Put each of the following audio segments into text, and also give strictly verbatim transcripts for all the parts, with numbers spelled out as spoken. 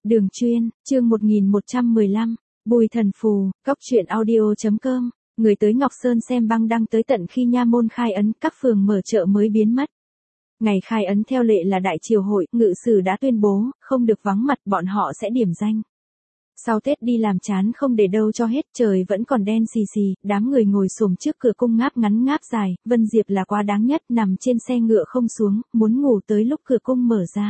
Đường chuyên, chương một nghìn một trăm mười lăm, Bùi Thần Phù, Cóc truyện audio chấm com, người tới Ngọc Sơn xem băng đăng tới tận khi nha môn khai ấn, các phường mở chợ mới biến mất. Ngày khai ấn theo lệ là đại triều hội, ngự sử đã tuyên bố, không được vắng mặt, bọn họ sẽ điểm danh. Sau Tết đi làm chán không để đâu cho hết, trời vẫn còn đen xì xì, đám người ngồi xổm trước cửa cung ngáp ngắn ngáp dài, Vân Diệp là quá đáng nhất, nằm trên xe ngựa không xuống, muốn ngủ tới lúc cửa cung mở ra.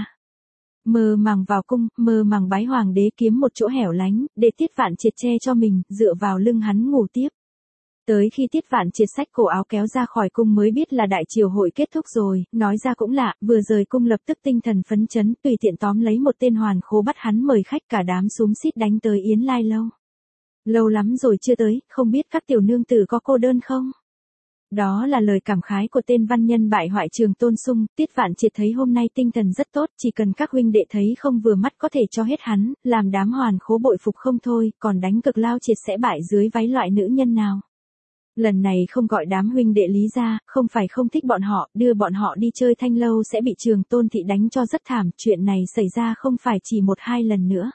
Mơ màng vào cung, mơ màng bái hoàng đế kiếm một chỗ hẻo lánh, để Tiết Vạn Triệt che cho mình, dựa vào lưng hắn ngủ tiếp. Tới khi Tiết Vạn Triệt xách cổ áo kéo ra khỏi cung mới biết là đại triều hội kết thúc rồi, nói ra cũng lạ, vừa rời cung lập tức tinh thần phấn chấn, tùy tiện tóm lấy một tên hoàn khố bắt hắn mời khách, cả đám xúm xít đánh tới Yến Lai Lâu. Lâu lắm rồi chưa tới, không biết các tiểu nương tử có cô đơn không? Đó là lời cảm khái của tên văn nhân bại hoại Trường Tôn Sung. Tiết Vạn Triệt thấy hôm nay tinh thần rất tốt, chỉ cần các huynh đệ thấy không vừa mắt có thể cho hết hắn, làm đám hoàn khố bội phục không thôi, còn đánh cực lao triệt sẽ bại dưới váy loại nữ nhân nào. Lần này không gọi đám huynh đệ Lý ra, không phải không thích bọn họ, đưa bọn họ đi chơi Thanh Lâu sẽ bị Trường Tôn thị đánh cho rất thảm, chuyện này xảy ra không phải chỉ một hai lần nữa.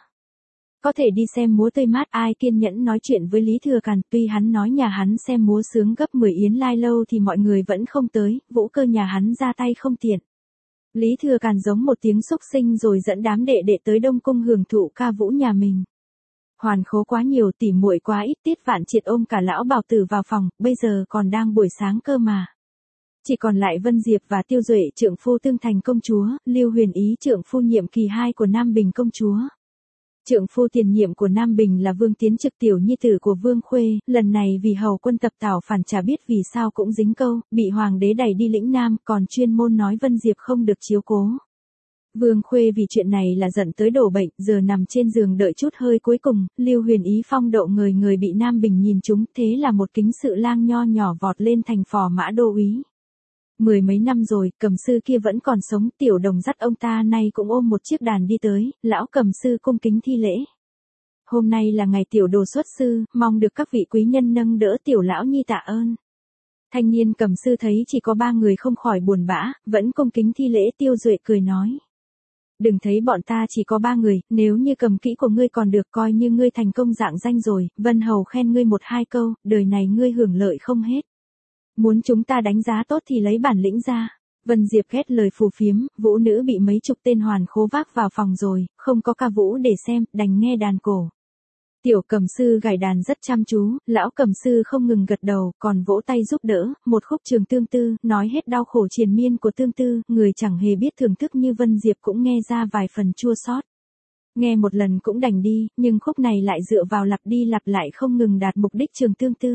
Có thể đi xem múa tươi mát, ai kiên nhẫn nói chuyện với Lý Thừa Càn, tuy hắn nói nhà hắn xem múa sướng gấp mười Yến Lai Lâu thì mọi người vẫn không tới, Vũ Cơ nhà hắn ra tay không tiện. Lý Thừa Càn giống một tiếng xúc sinh rồi dẫn đám đệ đệ tới Đông Cung hưởng thụ ca vũ nhà mình. Hoàn khố quá nhiều, tỉ muội quá ít, Tiết Vạn Triệt ôm cả lão Bảo Tử vào phòng, bây giờ còn đang buổi sáng cơ mà. Chỉ còn lại Vân Diệp và Tiêu Duệ trượng phu tương thành công chúa, Lưu Huyền Ý trượng phu nhiệm kỳ hai của Nam Bình công chúa. Trượng phu tiền nhiệm của Nam Bình là Vương Tiến Trực tiểu nhi tử của Vương Khuê, lần này vì hầu quân tập Tảo phản chả biết vì sao cũng dính câu, bị hoàng đế đẩy đi lĩnh Nam, còn chuyên môn nói Vân Diệp không được chiếu cố. Vương Khuê vì chuyện này là giận tới đổ bệnh, giờ nằm trên giường đợi chút hơi cuối cùng, Lưu Huyền Ý phong độ người người bị Nam Bình nhìn trúng, thế là một kính sự lang nho nhỏ vọt lên thành phò mã đô úy. Mười mấy năm rồi, Cầm sư kia vẫn còn sống, Tiểu Đồng dắt ông ta nay cũng ôm một chiếc đàn đi tới, lão Cầm sư cung kính thi lễ. Hôm nay là ngày Tiểu Đồ xuất sư, mong được các vị quý nhân nâng đỡ Tiểu lão nhi tạ ơn. Thanh niên Cầm sư thấy chỉ có ba người không khỏi buồn bã, vẫn cung kính thi lễ. Tiêu Duệ cười nói. Đừng thấy bọn ta chỉ có ba người, nếu như cầm kỹ của ngươi còn được coi như ngươi thành công dạng danh rồi, Vân Hầu khen ngươi một hai câu, đời này ngươi hưởng lợi không hết. Muốn chúng ta đánh giá tốt thì lấy bản lĩnh ra. Vân Diệp ghét lời phù phiếm, vũ nữ bị mấy chục tên hoàn khố vác vào phòng rồi, không có ca vũ để xem, đành nghe đàn cổ. Tiểu Cầm sư gảy đàn rất chăm chú, lão Cầm sư không ngừng gật đầu, còn vỗ tay giúp đỡ, một khúc Trường Tương Tư, nói hết đau khổ triền miên của Tương Tư, người chẳng hề biết thưởng thức như Vân Diệp cũng nghe ra vài phần chua xót. Nghe một lần cũng đành đi, nhưng khúc này lại dựa vào lặp đi lặp lại không ngừng đạt mục đích Trường Tương Tư.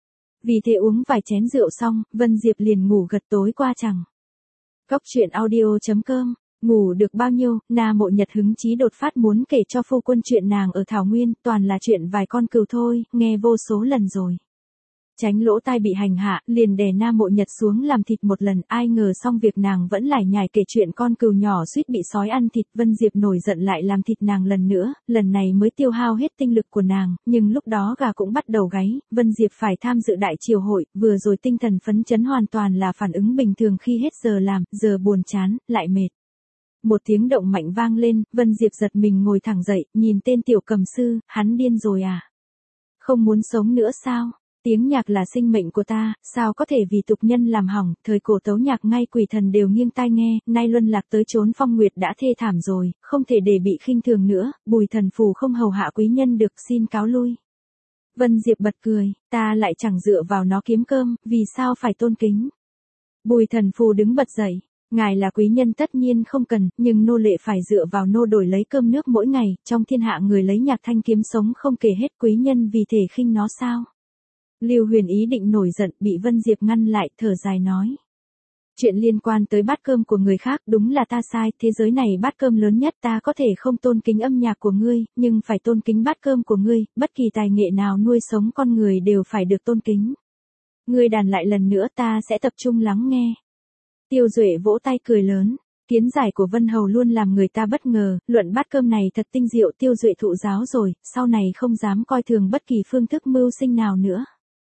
Vì thế uống vài chén rượu xong, Vân Diệp liền ngủ gật tối qua chẳng. Cóc truyện audio chấm com. Ngủ được bao nhiêu, Na Mộ Nhật hứng chí đột phát muốn kể cho phu quân chuyện nàng ở Thảo Nguyên, toàn là chuyện vài con cừu thôi, nghe vô số lần rồi. Tránh lỗ tai bị hành hạ, liền đè Na Mộ Nhật xuống làm thịt một lần, ai ngờ xong việc nàng vẫn lải nhải kể chuyện con cừu nhỏ suýt bị sói ăn thịt. Vân Diệp nổi giận lại làm thịt nàng lần nữa, lần này mới tiêu hao hết tinh lực của nàng, nhưng lúc đó gà cũng bắt đầu gáy, Vân Diệp phải tham dự đại triều hội, vừa rồi tinh thần phấn chấn hoàn toàn là phản ứng bình thường khi hết giờ làm, giờ buồn chán, lại mệt. Một tiếng động mạnh vang lên, Vân Diệp giật mình ngồi thẳng dậy, nhìn tên Tiểu Cầm sư, hắn điên rồi à? Không muốn sống nữa sao? Tiếng nhạc là sinh mệnh của ta, sao có thể vì tục nhân làm hỏng, thời cổ tấu nhạc ngay quỷ thần đều nghiêng tai nghe, nay luân lạc tới chốn phong nguyệt đã thê thảm rồi, không thể để bị khinh thường nữa, Bùi Thần Phù không hầu hạ quý nhân được, xin cáo lui. Vân Diệp bật cười, ta lại chẳng dựa vào nó kiếm cơm, vì sao phải tôn kính? Bùi Thần Phù đứng bật dậy. Ngài là quý nhân tất nhiên không cần, nhưng nô lệ phải dựa vào nô đổi lấy cơm nước mỗi ngày, trong thiên hạ người lấy nhạc thanh kiếm sống không kể hết, quý nhân vì thể khinh nó sao? Lưu Huyền Ý định nổi giận, bị Vân Diệp ngăn lại, thở dài nói. Chuyện liên quan tới bát cơm của người khác đúng là ta sai, thế giới này bát cơm lớn nhất, ta có thể không tôn kính âm nhạc của ngươi, nhưng phải tôn kính bát cơm của ngươi, bất kỳ tài nghệ nào nuôi sống con người đều phải được tôn kính. Ngươi đàn lại lần nữa ta sẽ tập trung lắng nghe. Tiêu Duệ vỗ tay cười lớn, kiến giải của Vân Hầu luôn làm người ta bất ngờ, luận bát cơm này thật tinh diệu. Tiêu Duệ thụ giáo rồi, sau này không dám coi thường bất kỳ phương thức mưu sinh nào nữa.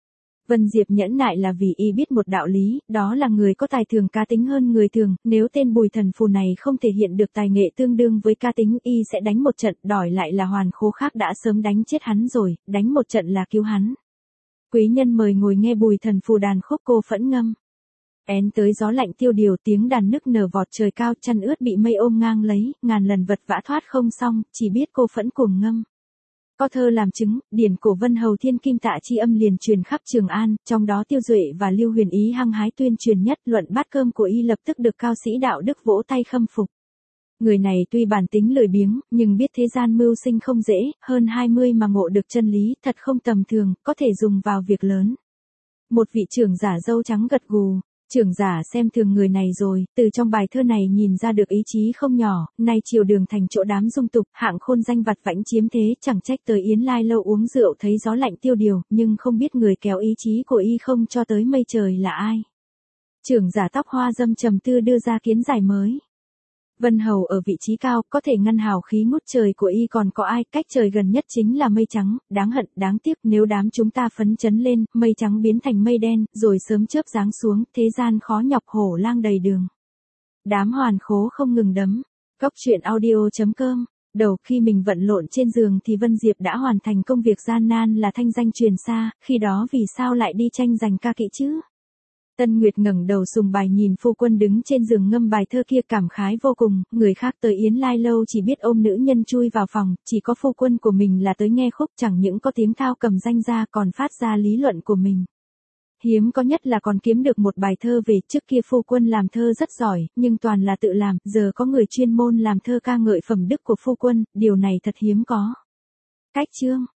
Vân Diệp nhẫn nại là vì y biết một đạo lý, đó là người có tài thường cá tính hơn người thường, nếu tên Bùi Thần Phù này không thể hiện được tài nghệ tương đương với cá tính, y sẽ đánh một trận, đòi lại là hoàn khố khác đã sớm đánh chết hắn rồi, đánh một trận là cứu hắn. Quý nhân mời ngồi nghe Bùi Thần Phù đàn khúc cô phẫn ngâm. Én tới gió lạnh tiêu điều, tiếng đàn nức nở vọt trời cao, chăn ướt bị mây ôm ngang lấy, ngàn lần vật vã thoát không xong, chỉ biết cô phẫn cuồng ngâm. Có thơ làm chứng, điển cổ Vân Hầu Thiên Kim Tạ Chi âm liền truyền khắp Trường An, trong đó Tiêu Duệ và Lưu Huyền Ý hăng hái tuyên truyền nhất, luận bát cơm của y lập tức được cao sĩ đạo đức vỗ tay khâm phục. Người này tuy bản tính lười biếng, nhưng biết thế gian mưu sinh không dễ, hơn hai mươi mà ngộ được chân lý, thật không tầm thường, có thể dùng vào việc lớn. Một vị trưởng giả râu trắng gật gù. Trưởng giả xem thường người này rồi, từ trong bài thơ này nhìn ra được ý chí không nhỏ, nay triều đường thành chỗ đám dung tục, hạng khôn danh vặt vãnh chiếm thế, chẳng trách tới Yến Lai lâu uống rượu thấy gió lạnh tiêu điều, nhưng không biết người kéo ý chí của y không cho tới mây trời là ai. Trưởng giả tóc hoa dâm trầm tư đưa ra kiến giải mới. Vân Hầu ở vị trí cao, có thể ngăn hào khí ngút trời của y còn có ai, cách trời gần nhất chính là mây trắng, đáng hận, đáng tiếc nếu đám chúng ta phấn chấn lên, mây trắng biến thành mây đen, rồi sớm chớp giáng xuống, thế gian khó nhọc hổ lang đầy đường. Đám hoàn khố không ngừng đấm. Góc truyện audio chấm com. Đầu khi mình vận lộn trên giường thì Vân Diệp đã hoàn thành công việc gian nan là thanh danh truyền xa, khi đó vì sao lại đi tranh giành ca kỵ chứ? Tân Nguyệt ngẩng đầu sùng bài nhìn phu quân đứng trên giường ngâm bài thơ kia cảm khái vô cùng, người khác tới Yến Lai lâu chỉ biết ôm nữ nhân chui vào phòng, chỉ có phu quân của mình là tới nghe khúc, chẳng những có tiếng thao cầm danh ra còn phát ra lý luận của mình. Hiếm có nhất là còn kiếm được một bài thơ về, trước kia phu quân làm thơ rất giỏi, nhưng toàn là tự làm, giờ có người chuyên môn làm thơ ca ngợi phẩm đức của phu quân, điều này thật hiếm có. Cách chương